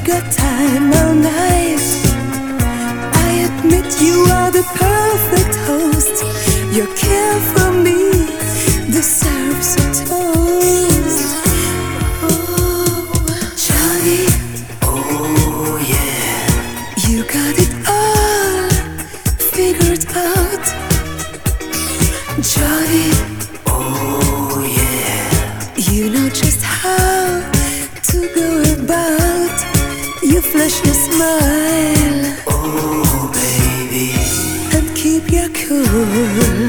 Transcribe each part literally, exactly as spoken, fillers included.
got time all night. I admit you are the perfect host. Your care for me deserves a toast. Oh, Johnny, Oh yeah, you got it all figured out. Johnny, oh yeah, you know just how to go about. You flash your smile oh baby. and keep your cool.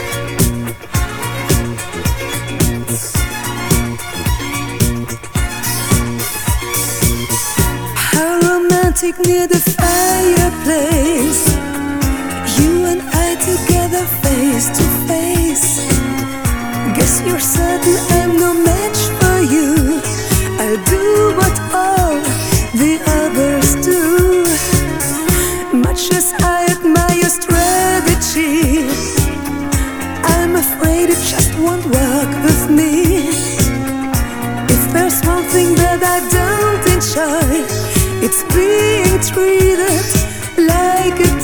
How romantic near the fireplace, you and I together face to face. Guess you're certain I'm no match for you. I'll do what all the others do. Much as I admire your strategy, I'm afraid it just won't work with me. If there's one thing that I don't enjoy, it's being treated like a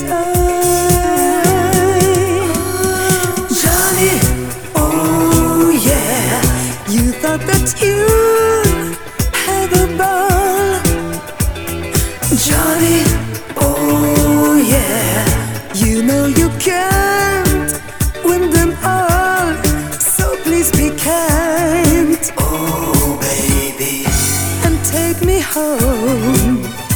toy. Johnny, oh yeah, you thought that you had a ball. Johnny, oh yeah, you know you can't win them all, so please be kind Oh baby, and take me home.